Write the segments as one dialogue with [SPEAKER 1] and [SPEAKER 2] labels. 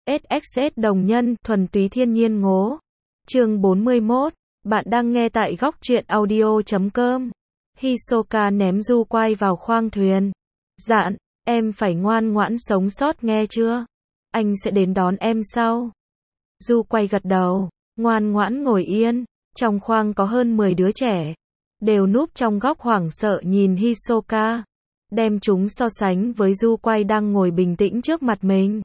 [SPEAKER 1] SXS đồng nhân, thuần túy thiên nhiên ngố. Chương 41. Bạn đang nghe tại góc truyện audio.com. Hisoka ném du quay vào khoang thuyền. Dạn, em phải ngoan ngoãn sống sót nghe chưa? Anh sẽ đến đón em sau. Du quay gật đầu, ngoan ngoãn ngồi yên. Trong khoang có hơn 10 đứa trẻ. Đều núp trong góc hoảng sợ nhìn Hisoka. Đem chúng so sánh với du quay đang ngồi bình tĩnh trước mặt mình.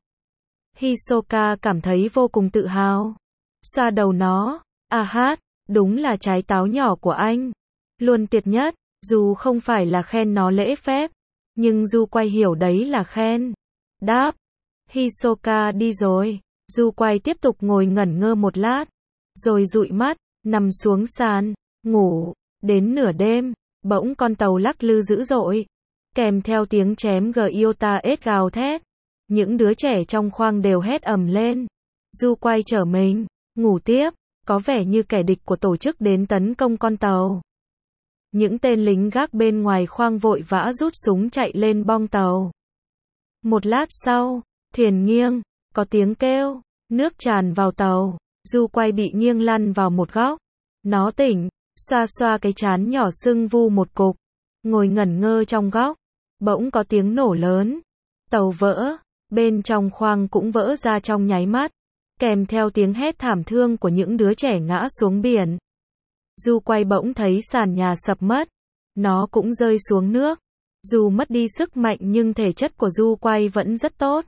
[SPEAKER 1] Hisoka cảm thấy vô cùng tự hào. Xoa đầu nó, hát, đúng là trái táo nhỏ của anh. Luôn tuyệt nhất, dù không phải là khen nó lễ phép. Nhưng du quay hiểu đấy là khen. Đáp, Hisoka đi rồi. Du quay tiếp tục ngồi ngẩn ngơ một lát. Rồi dụi mắt, nằm xuống sàn, ngủ. Đến nửa đêm, bỗng con tàu lắc lư dữ dội. Kèm theo tiếng chém Gyota ết gào thét. Những đứa trẻ trong khoang đều hét ầm lên. Du quay trở mình, ngủ tiếp, có vẻ như kẻ địch của tổ chức đến tấn công con tàu. Những tên lính gác bên ngoài khoang vội vã rút súng chạy lên bong tàu. Một lát sau, thuyền nghiêng, có tiếng kêu, nước tràn vào tàu. Du quay bị nghiêng lăn vào một góc. Nó tỉnh, xoa xoa cái trán nhỏ sưng vu một cục, ngồi ngẩn ngơ trong góc. Bỗng có tiếng nổ lớn. Tàu vỡ, bên trong khoang cũng vỡ ra trong nháy mắt, kèm theo tiếng hét thảm thương của những đứa trẻ ngã xuống biển. Du quay bỗng thấy sàn nhà sập mất. Nó cũng rơi xuống nước. Dù mất đi sức mạnh nhưng thể chất của du quay vẫn rất tốt.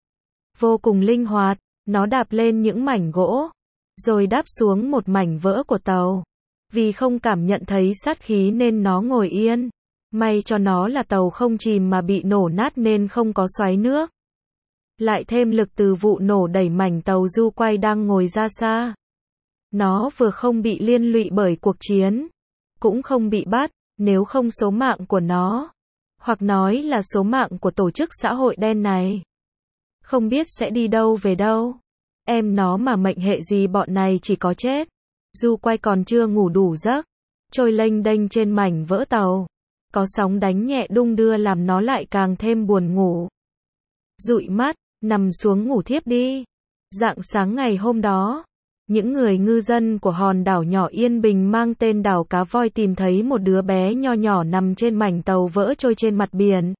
[SPEAKER 1] Vô cùng linh hoạt, nó đạp lên những mảnh gỗ, rồi đáp xuống một mảnh vỡ của tàu. Vì không cảm nhận thấy sát khí nên nó ngồi yên. May cho nó là tàu không chìm mà bị nổ nát nên không có xoáy nước. Lại thêm lực từ vụ nổ đẩy mảnh tàu du quay đang ngồi ra xa. Nó vừa không bị liên lụy bởi cuộc chiến, cũng không bị bắt, nếu không số mạng của nó, hoặc nói là số mạng của tổ chức xã hội đen này, không biết sẽ đi đâu về đâu. Em nó mà mệnh hệ gì bọn này chỉ có chết. Du quay còn chưa ngủ đủ giấc, trôi lênh đênh trên mảnh vỡ tàu. Có sóng đánh nhẹ đung đưa làm nó lại càng thêm buồn ngủ. Dụi mắt, nằm xuống ngủ thiếp đi. Rạng sáng ngày hôm đó, những người ngư dân của hòn đảo nhỏ yên bình mang tên đảo Cá Voi tìm thấy một đứa bé nho nhỏ nằm trên mảnh tàu vỡ trôi trên mặt biển.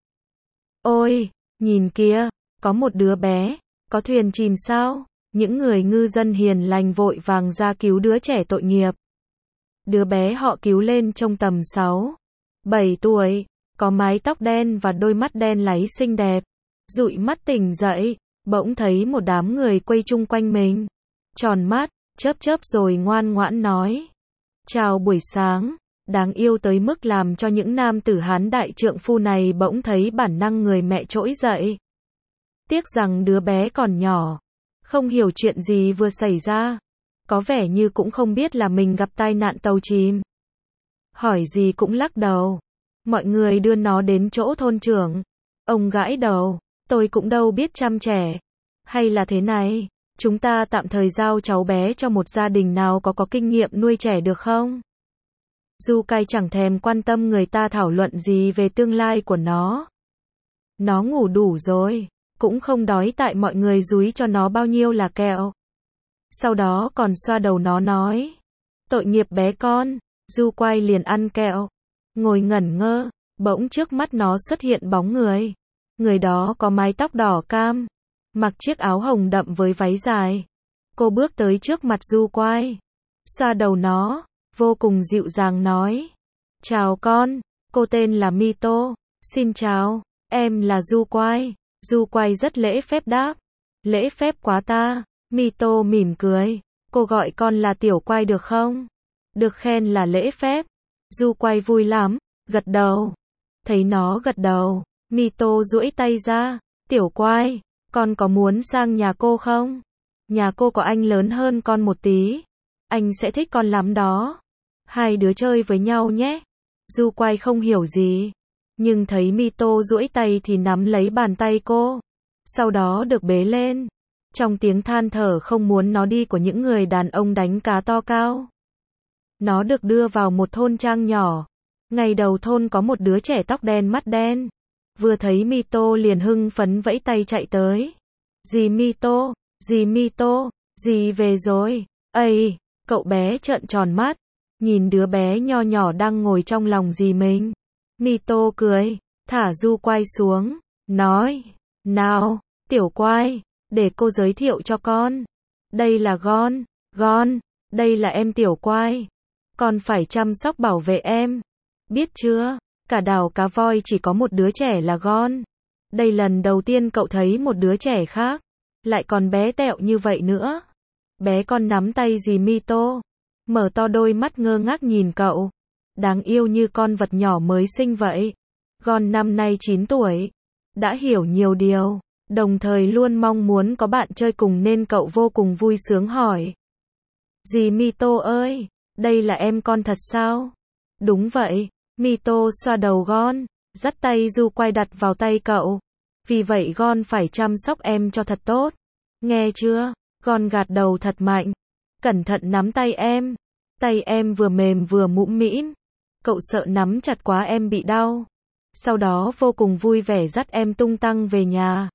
[SPEAKER 1] Ôi, nhìn kìa, có một đứa bé, có thuyền chìm sao? Những người ngư dân hiền lành vội vàng ra cứu đứa trẻ tội nghiệp. Đứa bé họ cứu lên trông tầm 6-7 tuổi, có mái tóc đen và đôi mắt đen láy xinh đẹp. Dụi mắt tỉnh dậy, bỗng thấy một đám người quay chung quanh mình. Tròn mắt, chớp chớp rồi ngoan ngoãn nói. Chào buổi sáng, đáng yêu tới mức làm cho những nam tử Hán đại trượng phu này bỗng thấy bản năng người mẹ trỗi dậy. Tiếc rằng đứa bé còn nhỏ, không hiểu chuyện gì vừa xảy ra. Có vẻ như cũng không biết là mình gặp tai nạn tàu chìm. Hỏi gì cũng lắc đầu. Mọi người đưa nó đến chỗ thôn trưởng. Ông gãi đầu, tôi cũng đâu biết chăm trẻ. Hay là thế này, chúng ta tạm thời giao cháu bé cho một gia đình nào có kinh nghiệm nuôi trẻ được không? Du cai chẳng thèm quan tâm người ta thảo luận gì về tương lai của nó. Nó ngủ đủ rồi, cũng không đói tại mọi người dúi cho nó bao nhiêu là kẹo. Sau đó còn xoa đầu nó nói. Tội nghiệp bé con. Du quay liền ăn kẹo. Ngồi ngẩn ngơ, bỗng trước mắt nó xuất hiện bóng người. Người đó có mái tóc đỏ cam, mặc chiếc áo hồng đậm với váy dài. Cô bước tới trước mặt du quay, xoa đầu nó, vô cùng dịu dàng nói. Chào con, cô tên là Mito. Xin chào, em là du quay. Du quay rất lễ phép đáp. Lễ phép quá ta. Mito mỉm cười. Cô gọi con là tiểu quay được không? Được khen là lễ phép. Du quay vui lắm, gật đầu. Thấy nó gật đầu, Mito duỗi tay ra. Tiểu quay, con có muốn sang nhà cô không? Nhà cô có anh lớn hơn con một tí. Anh sẽ thích con lắm đó. Hai đứa chơi với nhau nhé. Du quay không hiểu gì, nhưng thấy Mito duỗi tay thì nắm lấy bàn tay cô. Sau đó được bế lên. Trong tiếng than thở không muốn nó đi của những người đàn ông đánh cá to cao. Nó được đưa vào một thôn trang nhỏ. Ngày đầu thôn có một đứa trẻ tóc đen mắt đen. Vừa thấy Mito liền hưng phấn vẫy tay chạy tới. Dì Mito, Dì Mito, dì về rồi. Ây, cậu bé trợn tròn mắt, nhìn đứa bé nho nhỏ đang ngồi trong lòng dì mình. Mito cười, thả du quay xuống, nói, nào, tiểu quay, để cô giới thiệu cho con. Đây là Gon, đây là em tiểu quay. Con phải chăm sóc bảo vệ em. Biết chưa, cả đảo cá voi chỉ có một đứa trẻ là Gon. Đây lần đầu tiên cậu thấy một đứa trẻ khác, lại còn bé tẹo như vậy nữa. Bé con nắm tay dì Mito, mở to đôi mắt ngơ ngác nhìn cậu. Đáng yêu như con vật nhỏ mới sinh vậy. Gon năm nay 9 tuổi, đã hiểu nhiều điều, đồng thời luôn mong muốn có bạn chơi cùng nên cậu vô cùng vui sướng hỏi. Dì Mito ơi, đây là em con thật sao? Đúng vậy, Mito xoa đầu Gon, dắt tay du quay đặt vào tay cậu. Vì vậy Gon phải chăm sóc em cho thật tốt. Nghe chưa? Gon gạt đầu thật mạnh. Cẩn thận nắm tay em. Tay em vừa mềm vừa mũm mĩm. Cậu sợ nắm chặt quá em bị đau. Sau đó vô cùng vui vẻ dắt em tung tăng về nhà.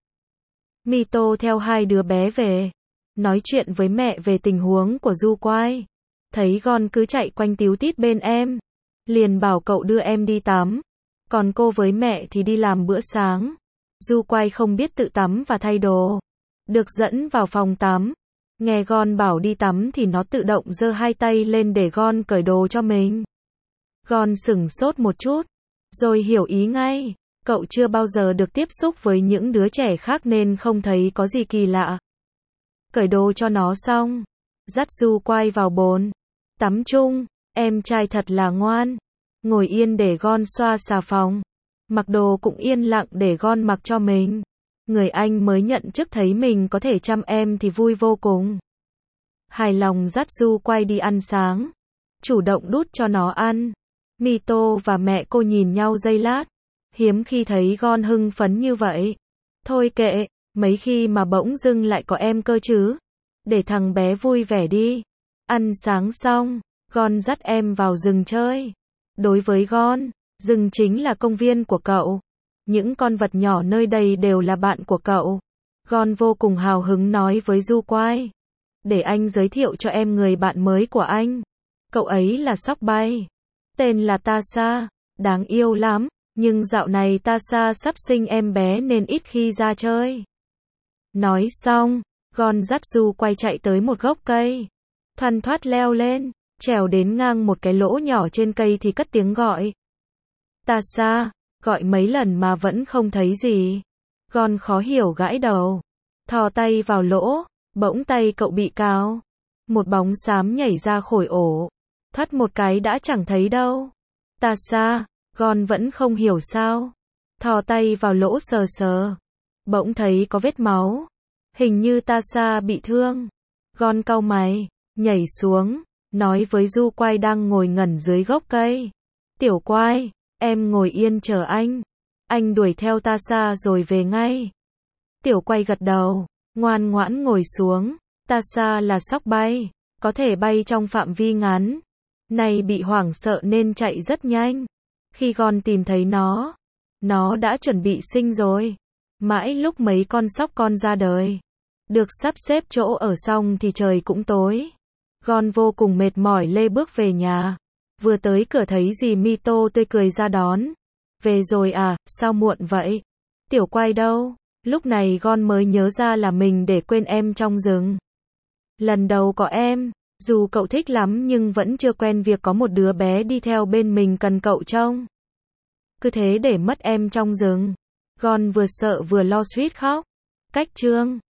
[SPEAKER 1] Mito theo hai đứa bé về, nói chuyện với mẹ về tình huống của du quay. Thấy Gon cứ chạy quanh tíu tít bên em, liền bảo cậu đưa em đi tắm. Còn cô với mẹ thì đi làm bữa sáng. Du quay không biết tự tắm và thay đồ, được dẫn vào phòng tắm. Nghe Gon bảo đi tắm thì nó tự động giơ hai tay lên để Gon cởi đồ cho mình. Gon sửng sốt một chút, rồi hiểu ý ngay. Cậu chưa bao giờ được tiếp xúc với những đứa trẻ khác nên không thấy có gì kỳ lạ. Cởi đồ cho nó xong, dắt du quay vào bồn tắm chung. Em trai thật là ngoan, ngồi yên để Gon xoa xà phòng. Mặc đồ cũng yên lặng để Gon mặc cho mình. Người anh mới nhận chức thấy mình có thể chăm em thì vui vô cùng. Hài lòng dắt du quay đi ăn sáng, chủ động đút cho nó ăn. Mito và mẹ cô nhìn nhau giây lát, hiếm khi thấy Gon hưng phấn như vậy. Thôi kệ, mấy khi mà bỗng dưng lại có em cơ chứ. Để thằng bé vui vẻ đi. Ăn sáng xong, Gon dắt em vào rừng chơi. Đối với Gon, rừng chính là công viên của cậu. Những con vật nhỏ nơi đây đều là bạn của cậu. Gon vô cùng hào hứng nói với du quay. Để anh giới thiệu cho em người bạn mới của anh. Cậu ấy là sóc bay. Tên là Tasa, đáng yêu lắm. Nhưng dạo này Tasa sắp sinh em bé nên ít khi ra chơi. Nói xong, Gon dắt du quay chạy tới một gốc cây. Thoăn thoắt leo lên, trèo đến ngang một cái lỗ nhỏ trên cây thì cất tiếng gọi. Tasa, gọi mấy lần mà vẫn không thấy gì. Gon khó hiểu gãi đầu, thò tay vào lỗ, bỗng tay cậu bị cào. Một bóng xám nhảy ra khỏi ổ, thoắt một cái đã chẳng thấy đâu. Tasa, Gon vẫn không hiểu sao. Thò tay vào lỗ sờ sờ, bỗng thấy có vết máu. Hình như Tasa bị thương. Gon cau mày, nhảy xuống, nói với du quay đang ngồi ngẩn dưới gốc cây. Tiểu quay, em ngồi yên chờ anh đuổi theo Tasa rồi về ngay. Tiểu quay gật đầu, ngoan ngoãn ngồi xuống. Tasa là sóc bay, có thể bay trong phạm vi ngắn. Nay bị hoảng sợ nên chạy rất nhanh. Khi Gon tìm thấy nó đã chuẩn bị sinh rồi. Mãi lúc mấy con sóc con ra đời, được sắp xếp chỗ ở xong thì trời cũng tối. Gon vô cùng mệt mỏi lê bước về nhà. Vừa tới cửa thấy dì Mito tươi cười ra đón. Về rồi à, sao muộn vậy? Tiểu quay đâu? Lúc này Gon mới nhớ ra là mình để quên em trong rừng. Lần đầu có em, dù cậu thích lắm nhưng vẫn chưa quen việc có một đứa bé đi theo bên mình cần cậu trông. Cứ thế để mất em trong rừng. Gon vừa sợ vừa lo suýt khóc. Cách chương